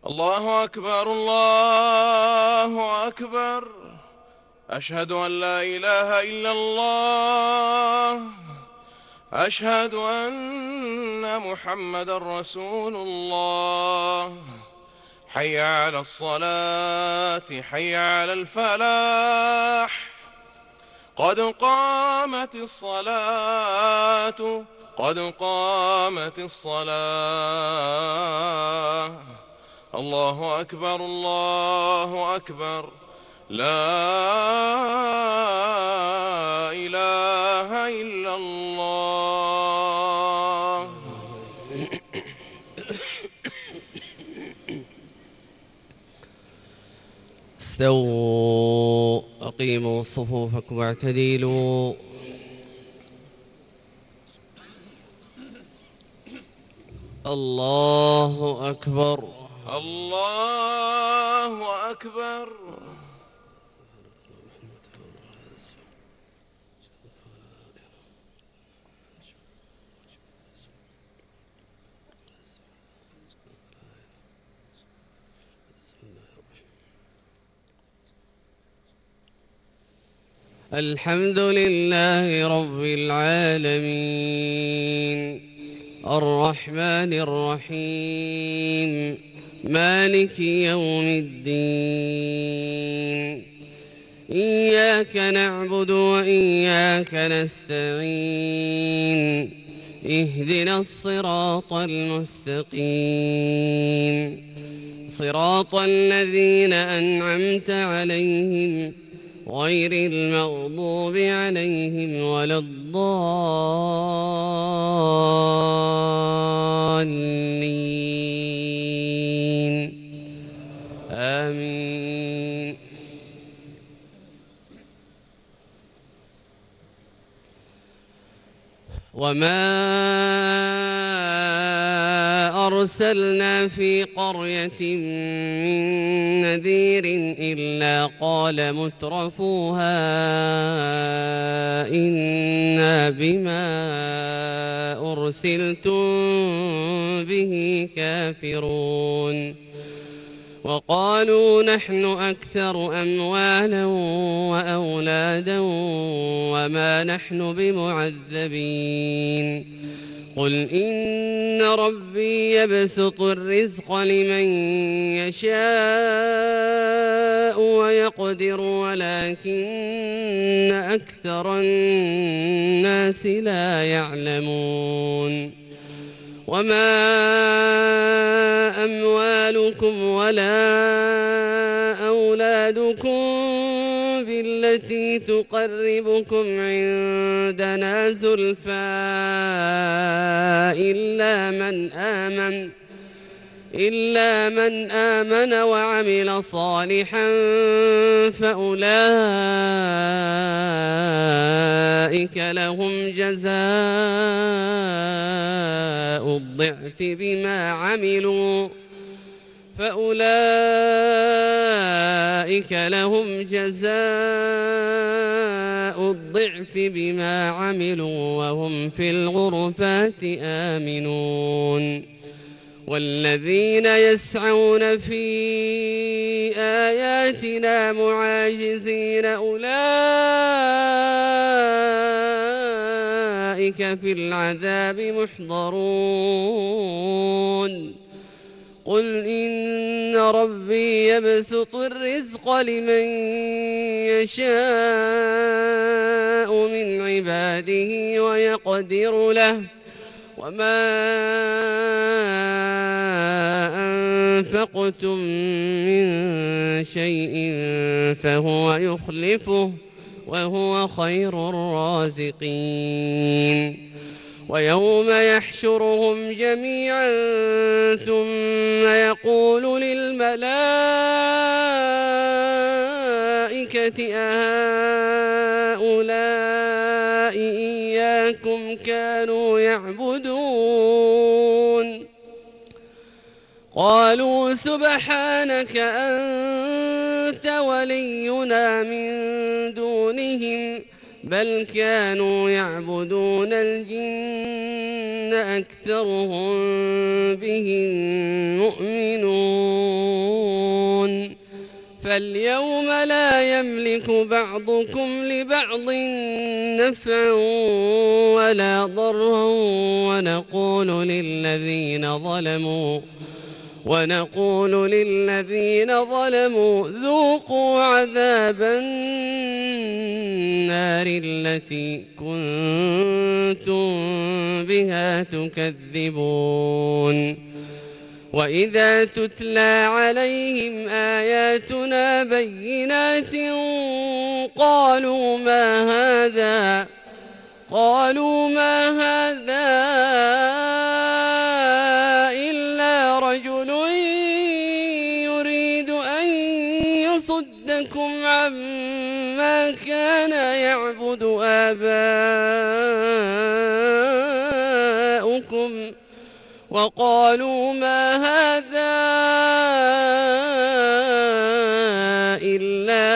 الله أكبر الله أكبر. أشهد أن لا إله إلا الله. أشهد أن محمدا رسول الله. حي على الصلاة، حي على الفلاح. قد قامت الصلاة، قد قامت الصلاة. الله أكبر الله أكبر. لا إله إلا الله. استووا، أقيموا صفوفكم واعتدلوا. الله أكبر الله أكبر. الحمد لله رب العالمين، الرحمن الرحيم، مالك يوم الدين. إياك نعبد وإياك نستعين، اهدنا الصراط المستقيم، صراط الذين أنعمت عليهم غير المغضوب عليهم ولا الضالين. آمين. وما أرسلنا في قرية من نذير إلا قال مترفوها إنا بما أرسلتم به كافرون. وقالوا نحن أكثر أموالا وأولادا وما نحن بمعذبين. قل إن ربي يبسط الرزق لمن يشاء ويقدر ولكن أكثر الناس لا يعلمون. وما أموالكم ولا أولادكم بالتي تقربكم عندنا زلفى إلا من آمن وعمل صالحا فأولئك لهم جزاء الضعف بما عملوا وهم في الغرفات آمنون. والذين يسعون في آياتنا معاجزين أولئك في العذاب محضرون. قل إن ربي يبسط الرزق لمن يشاء من عباده ويقدر له وما أنفقتم من شيء فهو يخلفه وهو خير الرازقين. ويوم يحشرهم جميعا ثم يقول للملائكة أهؤلاء إياكم كانوا يعبدون؟ قالوا سبحانك أنت ولينا من دونهم بل كانوا يعبدون الجن أكثرهم بهم مؤمنون. فاليوم لا يملك بعضكم لبعض نفعا ولا ضرا ونقول للذين ظلموا ذوقوا عذاب النار التي كنتم بها تكذبون وإذا تتلى عليهم آياتنا بينات قالوا ما هذا إلا رجل يريد أن يصدكم عما كان يعبد آباؤكم وقالوا ما هذا إلا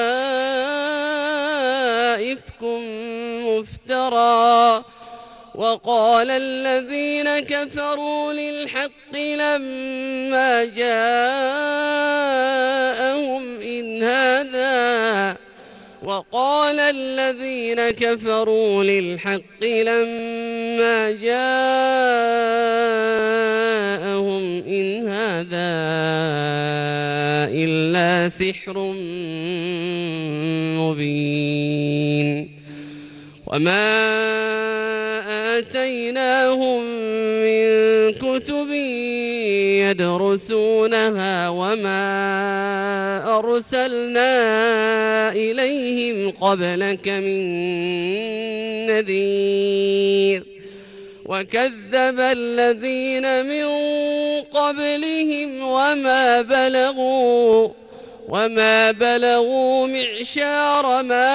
إفك مفترى وقال الذين كفروا للحق لما جاءهم إن هذا إلا سحر مبين وما آتيناهم من كتب يدرسونها وما أرسلنا إليهم قبلك من نذير وكذب الذين من قبلهم وما بلغوا معشار ما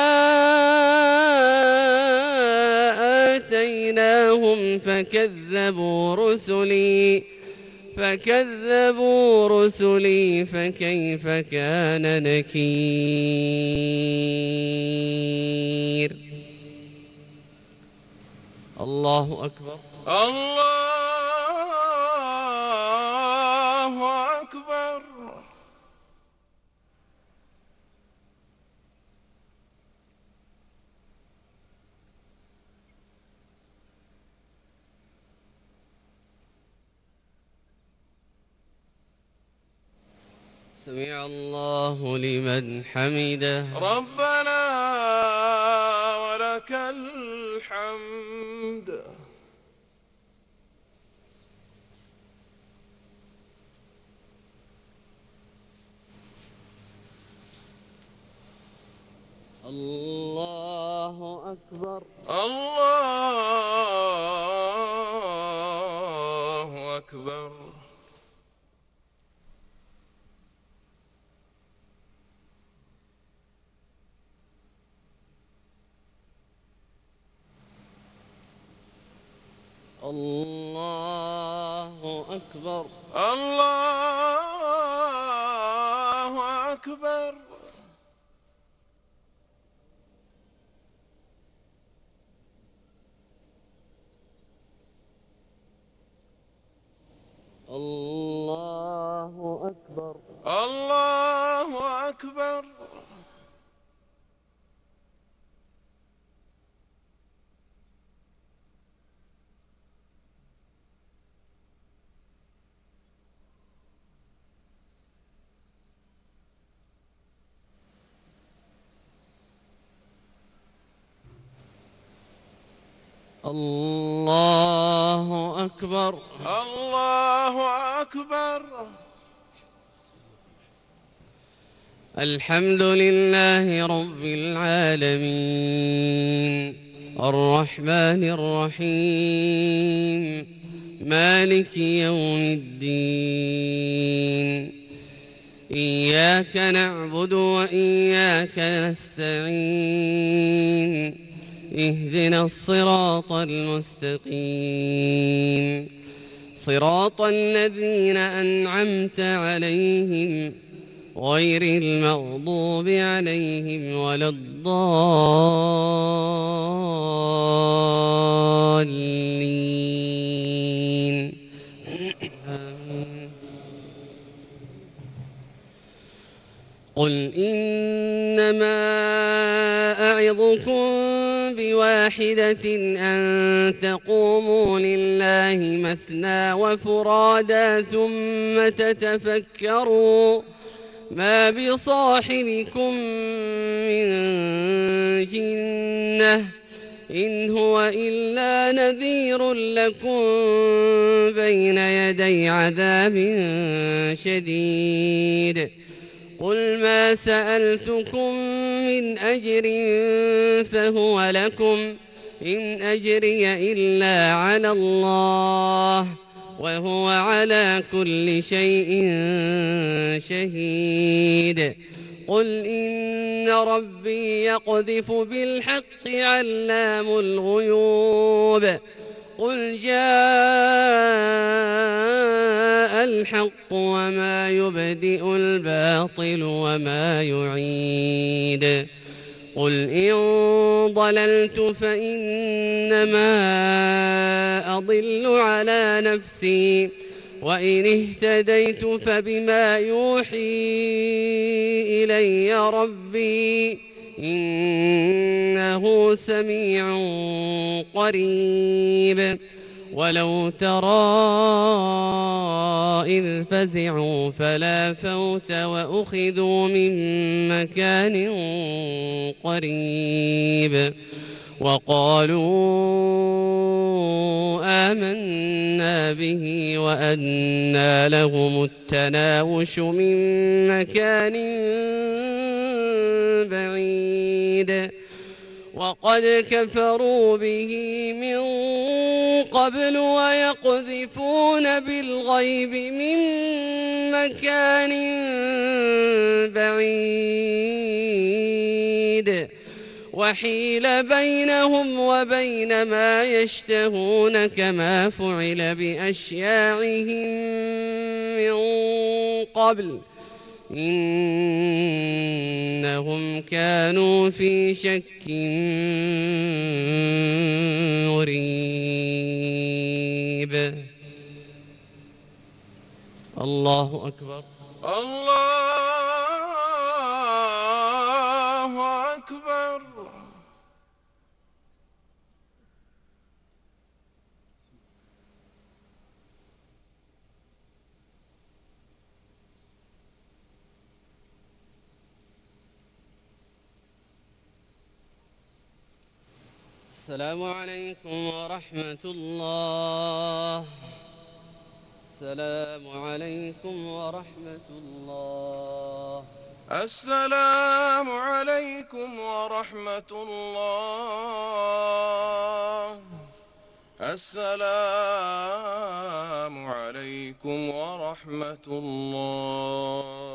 آتيناهم فكذبوا رسلي فكيف كان نكير. الله أكبر. الله أكبر. سمع الله لمن حمده. ربنا ولك الحمد. الله أكبر. الله أكبر. الله أكبر. الله أكبر. الله أكبر. الله أكبر. الله أكبر. الله أكبر. الحمد لله رب العالمين الرحمن الرحيم مالك يوم الدين إياك نعبد وإياك نستعين اهدنا الصراط المستقيم صراط الذين أنعمت عليهم غير المغضوب عليهم ولا الضالين. قل إنما أعظكم بواحدة أن تقوموا لله مثنى وفرادا ثم تتفكروا ما بصاحبكم من جنة إن هو إلا نذير لكم بين يدي عذاب شديد. قل ما سألتكم من أجر فهو لكم إن أجري إلا على الله وهو على كل شيء شهيد. قل إن ربي يقذف بالحق علام الغيوب. قل جاء الحق وما يبدئ الباطل وما يعيد. قل إن ضللت فإنما أضل على نفسي وإن اهتديت فبما يوحي إلي ربي إنه سميع قريب. ولو ترى إذ فزعوا فلا فوت وأخذوا من مكان قريب وقالوا آمنا به وأنى لهم التناوش من مكان بعيد وقد كفروا به من قبل ويقذفون بالغيب من مكان بعيد وحيل بينهم وبين ما يشتهون كما فعل بأشياعهم من قبل إنهم كانوا في شك مريب. الله أكبر. الله أكبر. السلام عليكم ورحمة الله. السلام عليكم ورحمة الله. السلام عليكم ورحمة الله. السلام عليكم ورحمة الله.